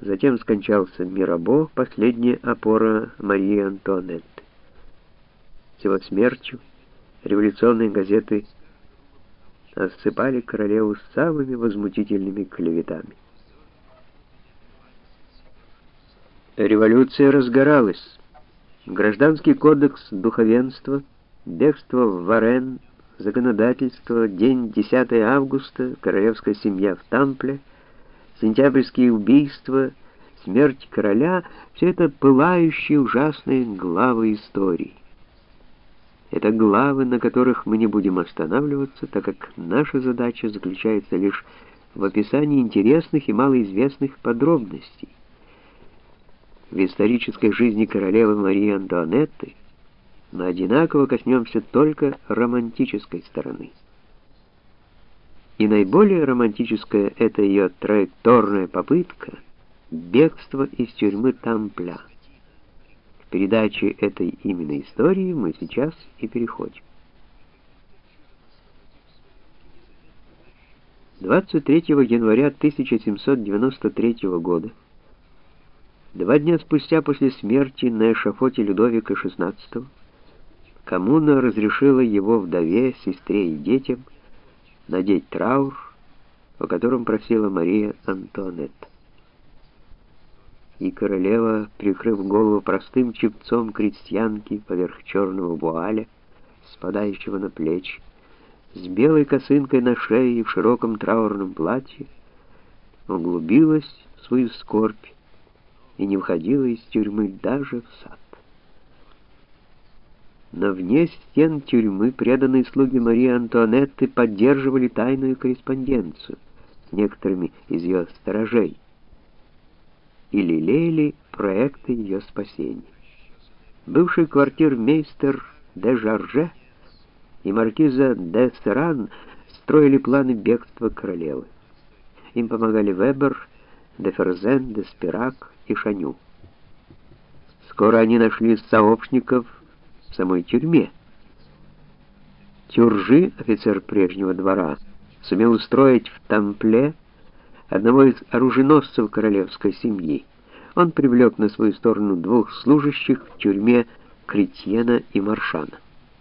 Затем скончался Мирабо, последняя опора Марии Антуанетты. С его смертью революционные газеты осыпали королеву самыми возмутительными клеветами. Революция разгоралась. Гражданский кодекс духовенства, бегство в Варен, законодательство, день 10 августа, королевская семья в Тампле, сентябрьские убийства, смерть короля — все это пылающие ужасные главы истории. Это главы, на которых мы не будем останавливаться, так как наша задача заключается лишь в описании интересных и малоизвестных подробностей. В исторической жизни королевы Марии Антуанетты мы одинаково коснемся только романтической стороны. И наиболее романтическая — это ее траекторная попытка бегства из тюрьмы Тампля. К передаче этой именно истории мы сейчас и переходим. 23 января 1793 года, 2 дня спустя после смерти на эшафоте Людовика XVI, коммуна разрешила его вдове, сестре и детям надеть траур, о котором просила Мария Антуанетта. И королева, прикрыв голову простым чепцом крестьянки поверх черного вуаля, спадающего на плечи, с белой косынкой на шее и в широком траурном платье, углубилась в свою скорбь и не входила из тюрьмы даже в сад. Но вне стен тюрьмы преданные слуги Марии Антуанетты поддерживали тайную корреспонденцию с некоторыми из ее сторожей и лелеяли проекты ее спасения. Бывший квартирмейстер де Жарже и маркиза де Серан строили планы бегства королевы. Им помогали Вебер, де Ферзен, де Спирак и Шаню. Скоро они нашли сообщников в самой тюрьме. Тюржи, офицер прежнего двора, сумел устроить в Тампле одного из оруженосцев королевской семьи. Он привлек на свою сторону 2 служащих в тюрьме Кретьена и Маршана.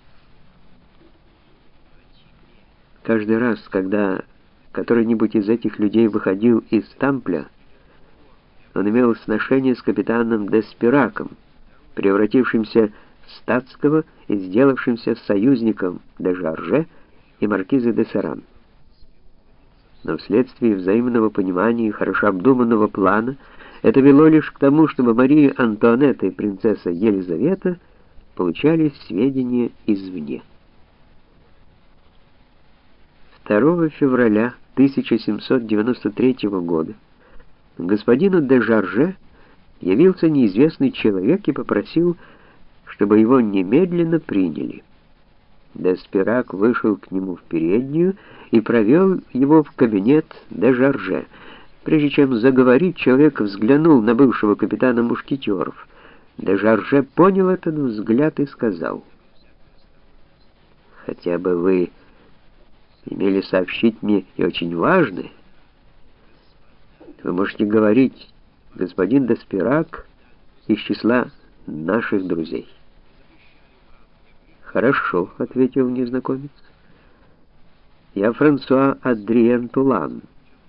Каждый раз, когда который-нибудь из этих людей выходил из Тампля, он имел сношение с капитаном де Спираком, превратившимся в статского и сделавшимся союзником де Жарже и маркиза де Серан. Но вследствие взаимного понимания и хорошо обдуманного плана это вело лишь к тому, чтобы Мария Антуанетта и принцесса Елизавета получали сведения извне. 2 февраля 1793 года господину де Жарже явился неизвестный человек и попросил, чтобы его немедленно приняли. Де Спирак вышел к нему в переднюю и провел его в кабинет де Жарже. Прежде чем заговорить, человек взглянул на бывшего капитана мушкетеров. Де Жарже понял этот взгляд и сказал: «Хотя бы вы имели сообщить мне и очень важное. Вы можете говорить, господин де Спирак из числа наших друзей». «Хорошо», — ответил незнакомец. «Я Франсуа Адриен Тулан».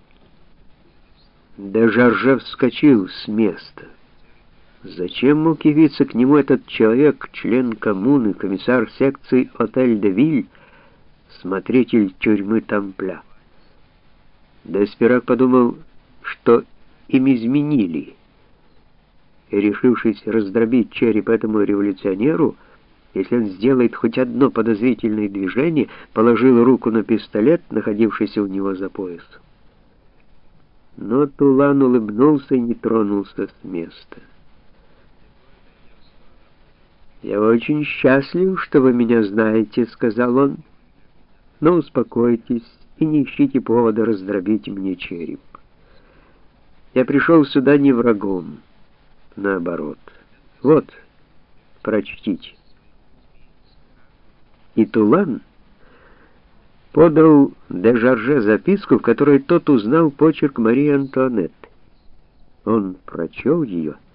Де Жарже вскочил с места. Зачем мог явиться к нему этот человек, член коммуны, комиссар секции Отель-де-Виль, смотритель тюрьмы Тампля? Де Спирак подумал, что им изменили, и, решившись раздробить череп этому революционеру, если он сделает хоть одно подозрительное движение, положил руку на пистолет, находившийся у него за поясом. Но Тулан улыбнулся и не тронулся с места. «Я очень счастлив, что вы меня знаете», — сказал он, — «но успокойтесь и не ищите повода раздробить мне череп. Я пришел сюда не врагом, наоборот. Вот, прочтите». И Тулан подал де Жарже записку, в которой тот узнал почерк Марии Антуанетты. Он прочел ее